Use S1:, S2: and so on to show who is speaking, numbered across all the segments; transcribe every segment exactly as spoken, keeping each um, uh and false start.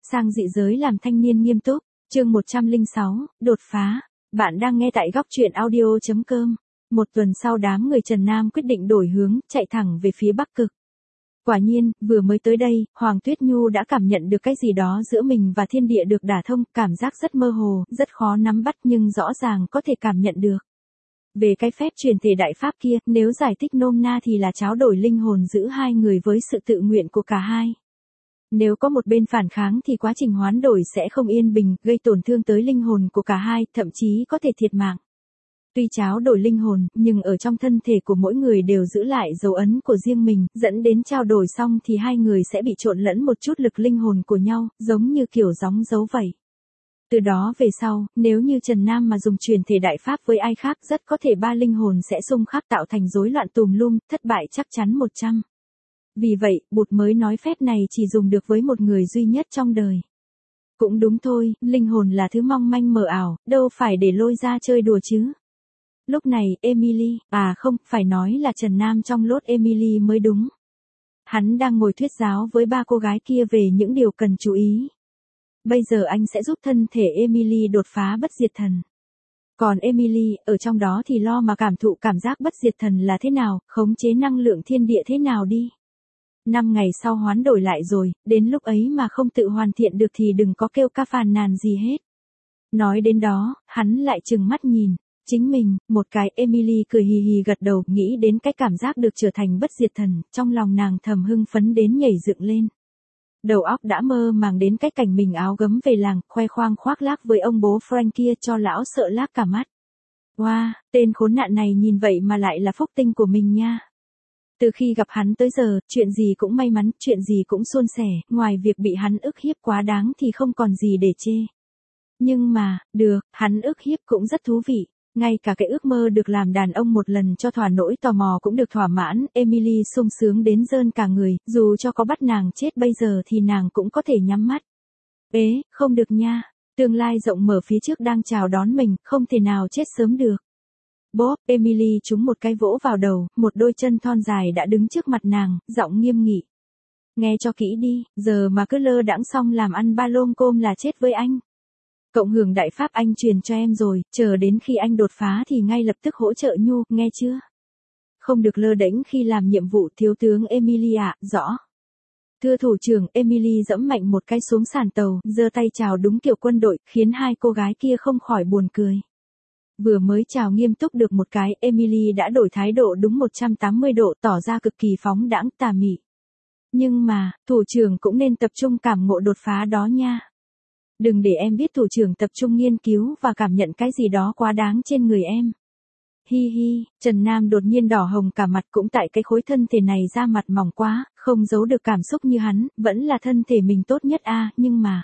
S1: Sang dị giới làm thanh niên nghiêm túc, chương một trăm lẻ sáu, đột phá. Bạn đang nghe tại góc truyện audio chấm com. Một tuần sau đám người Trần Nam quyết định đổi hướng, chạy thẳng về phía Bắc Cực. Quả nhiên, vừa mới tới đây, Hoàng Tuyết Nhu đã cảm nhận được cái gì đó giữa mình và thiên địa được đả thông, cảm giác rất mơ hồ, rất khó nắm bắt nhưng rõ ràng có thể cảm nhận được. Về cái phép truyền thể đại pháp kia, nếu giải thích nôm na thì là tráo đổi linh hồn giữa hai người với sự tự nguyện của cả hai. Nếu có một bên phản kháng thì quá trình hoán đổi sẽ không yên bình, gây tổn thương tới linh hồn của cả hai, thậm chí có thể thiệt mạng. Tuy tráo đổi linh hồn, nhưng ở trong thân thể của mỗi người đều giữ lại dấu ấn của riêng mình, dẫn đến trao đổi xong thì hai người sẽ bị trộn lẫn một chút lực linh hồn của nhau, giống như kiểu gióng dấu vậy. Từ đó về sau, nếu như Trần Nam mà dùng truyền thể đại pháp với ai khác, rất có thể ba linh hồn sẽ xung khắc tạo thành rối loạn tùm lum, thất bại chắc chắn một trăm. Vì vậy, Bụt mới nói phép này chỉ dùng được với một người duy nhất trong đời. Cũng đúng thôi, linh hồn là thứ mong manh mờ ảo, đâu phải để lôi ra chơi đùa chứ. Lúc này, Emily, à không, phải nói là Trần Nam trong lốt Emily mới đúng. Hắn đang ngồi thuyết giáo với ba cô gái kia về những điều cần chú ý. Bây giờ anh sẽ giúp thân thể Emily đột phá bất diệt thần. Còn Emily, ở trong đó thì lo mà cảm thụ cảm giác bất diệt thần là thế nào, khống chế năng lượng thiên địa thế nào đi. Năm ngày sau hoán đổi lại rồi, đến lúc ấy mà không tự hoàn thiện được thì đừng có kêu ca phàn nàn gì hết. Nói đến đó, hắn lại trừng mắt nhìn. Chính mình, một cái Emily cười hì hì gật đầu, nghĩ đến cái cảm giác được trở thành bất diệt thần, trong lòng nàng thầm hưng phấn đến nhảy dựng lên. Đầu óc đã mơ màng đến cái cảnh mình áo gấm về làng, khoe khoang khoác lác với ông bố Frank kia cho lão sợ lác cả mắt. Wow, tên khốn nạn này nhìn vậy mà lại là phúc tinh của mình nha. Từ khi gặp hắn tới giờ, chuyện gì cũng may mắn, chuyện gì cũng suôn sẻ, ngoài việc bị hắn ức hiếp quá đáng thì không còn gì để chê. Nhưng mà, được, hắn ức hiếp cũng rất thú vị. Ngay cả cái ước mơ được làm đàn ông một lần cho thỏa nỗi tò mò cũng được thỏa mãn, Emily sung sướng đến rơn cả người, dù cho có bắt nàng chết bây giờ thì nàng cũng có thể nhắm mắt. Ế, không được nha, tương lai rộng mở phía trước đang chào đón mình, không thể nào chết sớm được. Bốp, Emily trúng một cái vỗ vào đầu, một đôi chân thon dài đã đứng trước mặt nàng, giọng nghiêm nghị. Nghe cho kỹ đi, giờ mà cứ lơ đãng xong làm ăn ba lôm côm là chết với anh. Cộng hưởng đại pháp anh truyền cho em rồi, chờ đến khi anh đột phá thì ngay lập tức hỗ trợ Nhu, nghe chưa? Không được lơ đễnh khi làm nhiệm vụ, thiếu tướng Emily ạ, rõ. Thưa thủ trưởng, Emily dẫm mạnh một cái xuống sàn tàu, giơ tay chào đúng kiểu quân đội, khiến hai cô gái kia không khỏi buồn cười. Vừa mới chào nghiêm túc được một cái, Emily đã đổi thái độ đúng một trăm tám mươi độ, tỏ ra cực kỳ phóng đãng tà mị. Nhưng mà, thủ trưởng cũng nên tập trung cảm ngộ đột phá đó nha. Đừng để em biết thủ trưởng tập trung nghiên cứu và cảm nhận cái gì đó quá đáng trên người em. Hi hi, Trần Nam đột nhiên đỏ hồng cả mặt, cũng tại cái khối thân thể này da mặt mỏng quá, không giấu được cảm xúc như hắn, vẫn là thân thể mình tốt nhất a à, nhưng mà.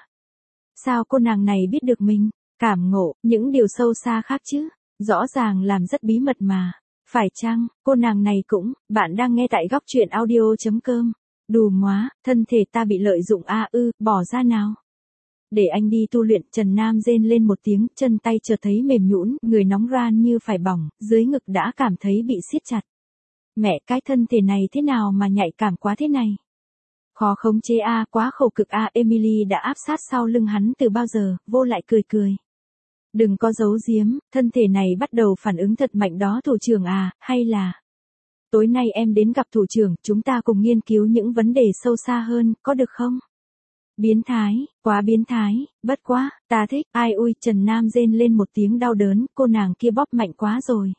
S1: Sao cô nàng này biết được mình, cảm ngộ, những điều sâu xa khác chứ, rõ ràng làm rất bí mật mà. Phải chăng, cô nàng này cũng, bạn đang nghe tại góc truyện audio chấm com. Đù móa, thân thể ta bị lợi dụng a à, ư, bỏ ra nào. Để anh đi tu luyện, Trần Nam rên lên một tiếng, chân tay chợt thấy mềm nhũn, người nóng ran như phải bỏng, dưới ngực đã cảm thấy bị siết chặt. Mẹ, cái thân thể này thế nào mà nhạy cảm quá thế này? Khó khống chế a, à, quá khổ cực a, à, Emily đã áp sát sau lưng hắn từ bao giờ, vô lại cười cười. Đừng có giấu giếm, thân thể này bắt đầu phản ứng thật mạnh đó thủ trưởng à, hay là... Tối nay em đến gặp thủ trưởng, chúng ta cùng nghiên cứu những vấn đề sâu xa hơn, có được không? Biến thái, quá biến thái, bất quá, ta thích, ai ui, Trần Nam rên lên một tiếng đau đớn, cô nàng kia bóp mạnh quá rồi.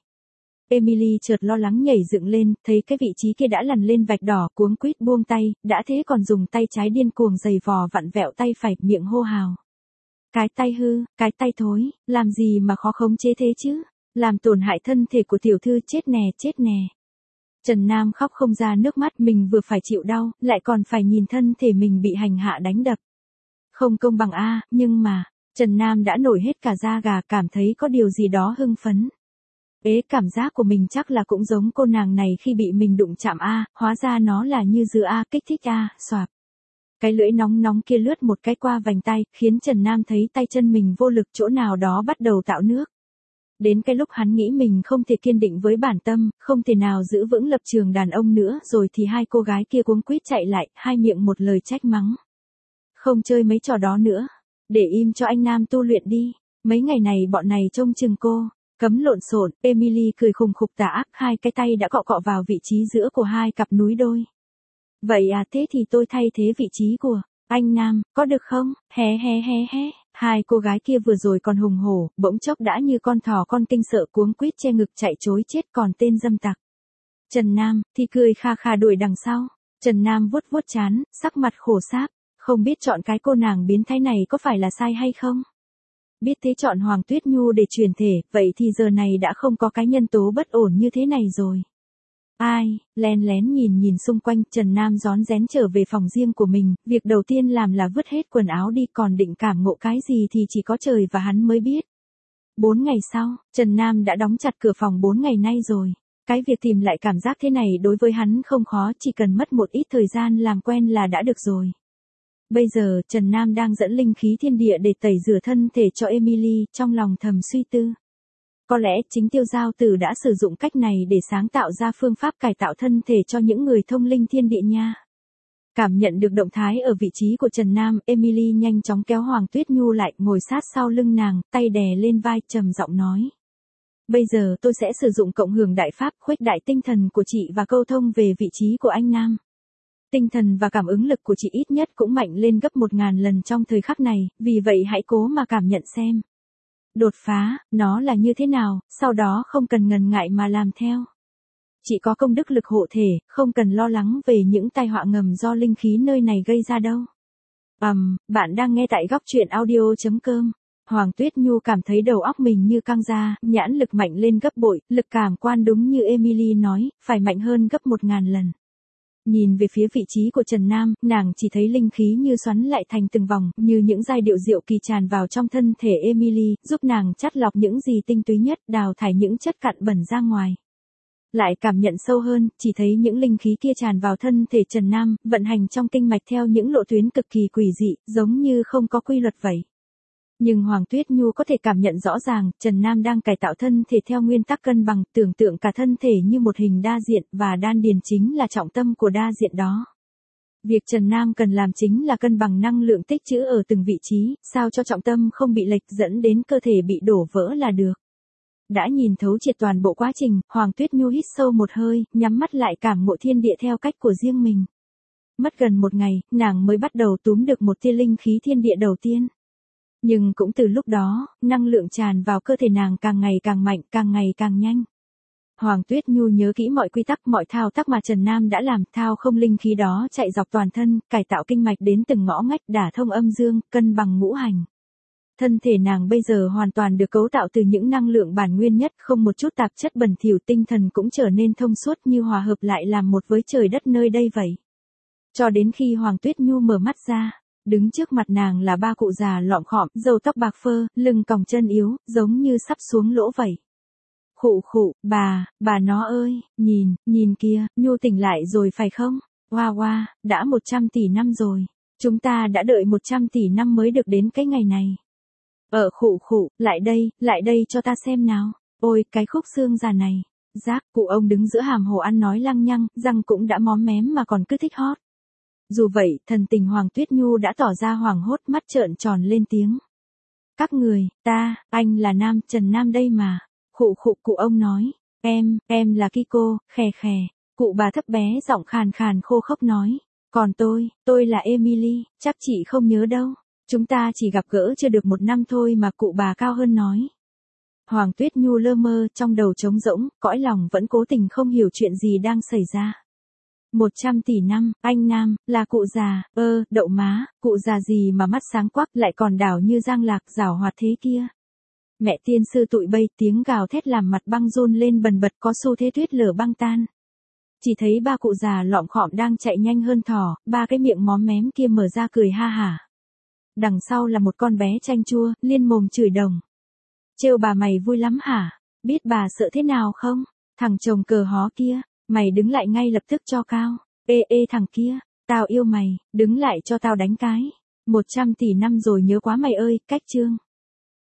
S1: Emily chợt lo lắng nhảy dựng lên, thấy cái vị trí kia đã lằn lên vạch đỏ, cuống quýt buông tay, đã thế còn dùng tay trái điên cuồng giày vò vặn vẹo tay phải, miệng hô hào. Cái tay hư, cái tay thối, làm gì mà khó khống chế thế chứ, làm tổn hại thân thể của tiểu thư, chết nè, chết nè. Trần Nam khóc không ra nước mắt, mình vừa phải chịu đau, lại còn phải nhìn thân thể mình bị hành hạ đánh đập. Không công bằng a, nhưng mà, Trần Nam đã nổi hết cả da gà, cảm thấy có điều gì đó hưng phấn. Ế, cảm giác của mình chắc là cũng giống cô nàng này khi bị mình đụng chạm a, hóa ra nó là như dưa a, kích thích a, xoạp. Cái lưỡi nóng nóng kia lướt một cái qua vành tay, khiến Trần Nam thấy tay chân mình vô lực, chỗ nào đó bắt đầu tạo nước. Đến cái lúc hắn nghĩ mình không thể kiên định với bản tâm, không thể nào giữ vững lập trường đàn ông nữa, rồi thì hai cô gái kia cuống quýt chạy lại, hai miệng một lời trách mắng. Không chơi mấy trò đó nữa. Để im cho anh Nam tu luyện đi. Mấy ngày này bọn này trông chừng cô. Cấm lộn xộn. Emily cười khùng khục tà ác, hai cái tay đã cọ cọ vào vị trí giữa của hai cặp núi đôi. Vậy à, thế thì tôi thay thế vị trí của anh Nam, có được không? Hé hé hé hé. Hai cô gái kia vừa rồi còn hùng hổ, bỗng chốc đã như con thỏ con kinh sợ cuống quýt che ngực chạy trối chết, còn tên dâm tặc Trần Nam thì cười kha kha đuổi đằng sau. Trần Nam vuốt vuốt trán, sắc mặt khổ sáp, không biết chọn cái cô nàng biến thái này có phải là sai hay không? Biết thế chọn Hoàng Tuyết Nhu để truyền thể, vậy thì giờ này đã không có cái nhân tố bất ổn như thế này rồi. Ai, lén lén nhìn nhìn xung quanh, Trần Nam rón rén trở về phòng riêng của mình, việc đầu tiên làm là vứt hết quần áo đi, còn định cảm ngộ cái gì thì chỉ có trời và hắn mới biết. Bốn ngày sau, Trần Nam đã đóng chặt cửa phòng bốn ngày nay rồi. Cái việc tìm lại cảm giác thế này đối với hắn không khó, chỉ cần mất một ít thời gian làm quen là đã được rồi. Bây giờ, Trần Nam đang dẫn linh khí thiên địa để tẩy rửa thân thể cho Emily, trong lòng thầm suy tư. Có lẽ chính Tiêu Giao Tử đã sử dụng cách này để sáng tạo ra phương pháp cải tạo thân thể cho những người thông linh thiên địa nha. Cảm nhận được động thái ở vị trí của Trần Nam, Emily nhanh chóng kéo Hoàng Tuyết Nhu lại, ngồi sát sau lưng nàng, tay đè lên vai, trầm giọng nói. Bây giờ tôi sẽ sử dụng cộng hưởng đại pháp khuếch đại tinh thần của chị và câu thông về vị trí của anh Nam. Tinh thần và cảm ứng lực của chị ít nhất cũng mạnh lên gấp một ngàn lần trong thời khắc này, vì vậy hãy cố mà cảm nhận xem. Đột phá, nó là như thế nào, sau đó không cần ngần ngại mà làm theo. Chị có công đức lực hộ thể, không cần lo lắng về những tai họa ngầm do linh khí nơi này gây ra đâu. Ầm, um, bạn đang nghe tại góc truyện audio chấm com. Hoàng Tuyết Nhu cảm thấy đầu óc mình như căng ra, nhãn lực mạnh lên gấp bội, lực cảm quan đúng như Emily nói, phải mạnh hơn gấp một ngàn lần. Nhìn về phía vị trí của Trần Nam, nàng chỉ thấy linh khí như xoắn lại thành từng vòng, như những giai điệu diệu kỳ tràn vào trong thân thể Emily, giúp nàng chắt lọc những gì tinh túy nhất, đào thải những chất cặn bẩn ra ngoài. Lại cảm nhận sâu hơn, chỉ thấy những linh khí kia tràn vào thân thể Trần Nam, vận hành trong kinh mạch theo những lộ tuyến cực kỳ quỷ dị, giống như không có quy luật vậy. Nhưng Hoàng Tuyết Nhu có thể cảm nhận rõ ràng, Trần Nam đang cải tạo thân thể theo nguyên tắc cân bằng, tưởng tượng cả thân thể như một hình đa diện, và đan điền chính là trọng tâm của đa diện đó. Việc Trần Nam cần làm chính là cân bằng năng lượng tích trữ ở từng vị trí, sao cho trọng tâm không bị lệch dẫn đến cơ thể bị đổ vỡ là được. Đã nhìn thấu triệt toàn bộ quá trình, Hoàng Tuyết Nhu hít sâu một hơi, nhắm mắt lại cảm ngộ thiên địa theo cách của riêng mình. Mất gần một ngày, nàng mới bắt đầu túm được một tia linh khí thiên địa đầu tiên. Nhưng cũng từ lúc đó, năng lượng tràn vào cơ thể nàng càng ngày càng mạnh, càng ngày càng nhanh. Hoàng Tuyết Nhu nhớ kỹ mọi quy tắc, mọi thao tác mà Trần Nam đã làm, thao không linh khí đó chạy dọc toàn thân, cải tạo kinh mạch đến từng ngõ ngách, đả thông âm dương, cân bằng ngũ hành. Thân thể nàng bây giờ hoàn toàn được cấu tạo từ những năng lượng bản nguyên nhất, không một chút tạp chất bẩn thỉu, tinh thần cũng trở nên thông suốt như hòa hợp lại làm một với trời đất nơi đây vậy. Cho đến khi Hoàng Tuyết Nhu mở mắt ra, đứng trước mặt nàng là ba cụ già lọm khọm, râu tóc bạc phơ, lưng còng chân yếu, giống như sắp xuống lỗ vậy. Khụ khụ, bà, bà nó ơi, nhìn, nhìn kia, Nhu tỉnh lại rồi phải không? Hoa hoa, đã một trăm tỷ năm rồi. Chúng ta đã đợi một trăm tỷ năm mới được đến cái ngày này. Ở khụ khụ, lại đây, lại đây cho ta xem nào. Ôi, cái khúc xương già này. Giác, cụ ông đứng giữa hàm hồ ăn nói lăng nhăng, răng cũng đã móm mém mà còn cứ thích hót. Dù vậy, thần tình Hoàng Tuyết Nhu đã tỏ ra hoảng hốt, mắt trợn tròn lên tiếng. Các người, ta, anh là Nam, Trần Nam đây mà. Khụ khụ, cụ ông nói. Em, em là Kiko, khè khè. Cụ bà thấp bé giọng khàn khàn khô khốc nói. Còn tôi, tôi là Emily, chắc chị không nhớ đâu. Chúng ta chỉ gặp gỡ chưa được một năm thôi mà, cụ bà cao hơn nói. Hoàng Tuyết Nhu lơ mơ, trong đầu trống rỗng, cõi lòng vẫn cố tình không hiểu chuyện gì đang xảy ra. Một trăm tỷ năm, anh Nam, là cụ già, ơ, đậu má, cụ già gì mà mắt sáng quắc, lại còn đảo như giang lạc, giảo hoạt thế kia. Mẹ tiên sư tụi bây, tiếng gào thét làm mặt băng run lên bần bật, có xu thế tuyết lở băng tan. Chỉ thấy ba cụ già lọm khọm đang chạy nhanh hơn thỏ, ba cái miệng móm mém kia mở ra cười ha hả. Đằng sau là một con bé chanh chua, liên mồm chửi đồng. Trêu bà mày vui lắm hả? Biết bà sợ thế nào không? Thằng chồng cờ hó kia, mày đứng lại ngay lập tức cho cao. Ê ê thằng kia, tao yêu mày, đứng lại cho tao đánh cái. Một trăm tỷ năm rồi nhớ quá mày ơi, cách chương.